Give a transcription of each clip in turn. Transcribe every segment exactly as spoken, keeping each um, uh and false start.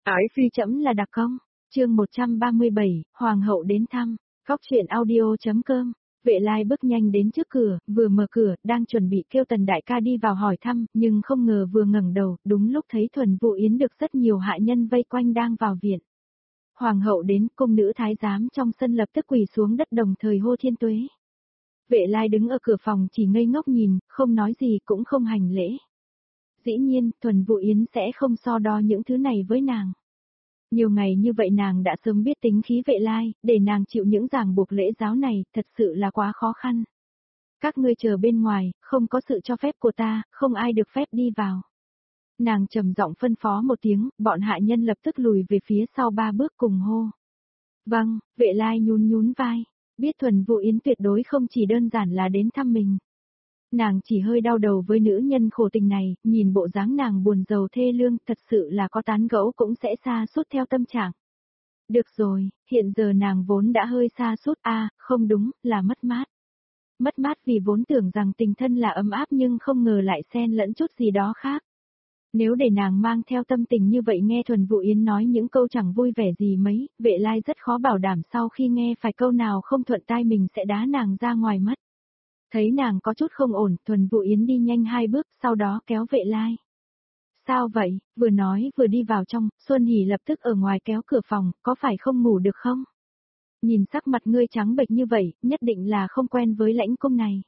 Ái phi chấm là đặc công, chương một trăm ba mươi bảy, Hoàng hậu đến thăm, Cóc truyện audio.com. Vệ Lai bước nhanh đến trước cửa, vừa mở cửa, đang chuẩn bị kêu Tần đại ca đi vào hỏi thăm, nhưng không ngờ vừa ngẩng đầu, đúng lúc thấy Thuần Vũ Yến được rất nhiều hạ nhân vây quanh đang vào viện. Hoàng hậu đến, cung nữ thái giám trong sân lập tức quỳ xuống đất đồng thời hô thiên tuế. Vệ Lai đứng ở cửa phòng chỉ ngây ngốc nhìn, không nói gì cũng không hành lễ. Dĩ nhiên, Thuần Vũ Yến sẽ không so đo những thứ này với nàng. Nhiều ngày như vậy nàng đã sớm biết tính khí Vệ Lai, để nàng chịu những ràng buộc lễ giáo này, thật sự là quá khó khăn. Các ngươi chờ bên ngoài, không có sự cho phép của ta, không ai được phép đi vào. Nàng trầm giọng phân phó một tiếng, bọn hạ nhân lập tức lùi về phía sau ba bước cùng hô. Vâng, Vệ Lai nhún nhún vai, biết Thuần Vũ Yến tuyệt đối không chỉ đơn giản là đến thăm mình. Nàng chỉ hơi đau đầu với nữ nhân khổ tình này, nhìn bộ dáng nàng buồn rầu thê lương, thật sự là có tán gẫu cũng sẽ xa sút theo tâm trạng. Được rồi, hiện giờ nàng vốn đã hơi xa sút a, à, không đúng, là mất mát. Mất mát vì vốn tưởng rằng tình thân là ấm áp nhưng không ngờ lại xen lẫn chút gì đó khác. Nếu để nàng mang theo tâm tình như vậy nghe Thuần Vũ Yến nói những câu chẳng vui vẻ gì mấy, Vệ Lai rất khó bảo đảm sau khi nghe phải câu nào không thuận tai mình sẽ đá nàng ra ngoài mất. Thấy nàng có chút không ổn, Thuần Vũ Yến đi nhanh hai bước, sau đó kéo Vệ Lai. Sao vậy, vừa nói vừa đi vào trong, Xuân Hỷ lập tức ở ngoài kéo cửa phòng, có phải không ngủ được không? Nhìn sắc mặt ngươi trắng bệch như vậy, nhất định là không quen với lãnh cung này.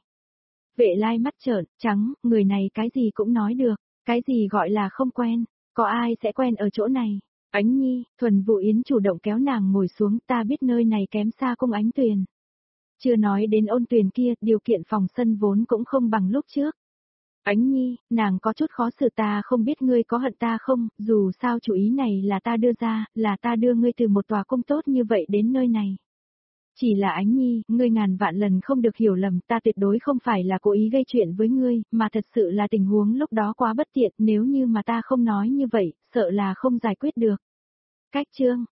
Vệ Lai mắt trợn, trắng, người này cái gì cũng nói được, cái gì gọi là không quen, có ai sẽ quen ở chỗ này? Ánh Nhi, Thuần Vũ Yến chủ động kéo nàng ngồi xuống, ta biết nơi này kém xa cung Ánh Tuyền. Chưa nói đến Ôn Tuyền kia, điều kiện phòng sân vốn cũng không bằng lúc trước. Ánh Nhi, nàng có chút khó xử, ta không biết ngươi có hận ta không, dù sao chủ ý này là ta đưa ra, là ta đưa ngươi từ một tòa cung tốt như vậy đến nơi này. Chỉ là Ánh Nhi, ngươi ngàn vạn lần không được hiểu lầm, ta tuyệt đối không phải là cố ý gây chuyện với ngươi, mà thật sự là tình huống lúc đó quá bất tiện, nếu như mà ta không nói như vậy, sợ là không giải quyết được. Cách chương,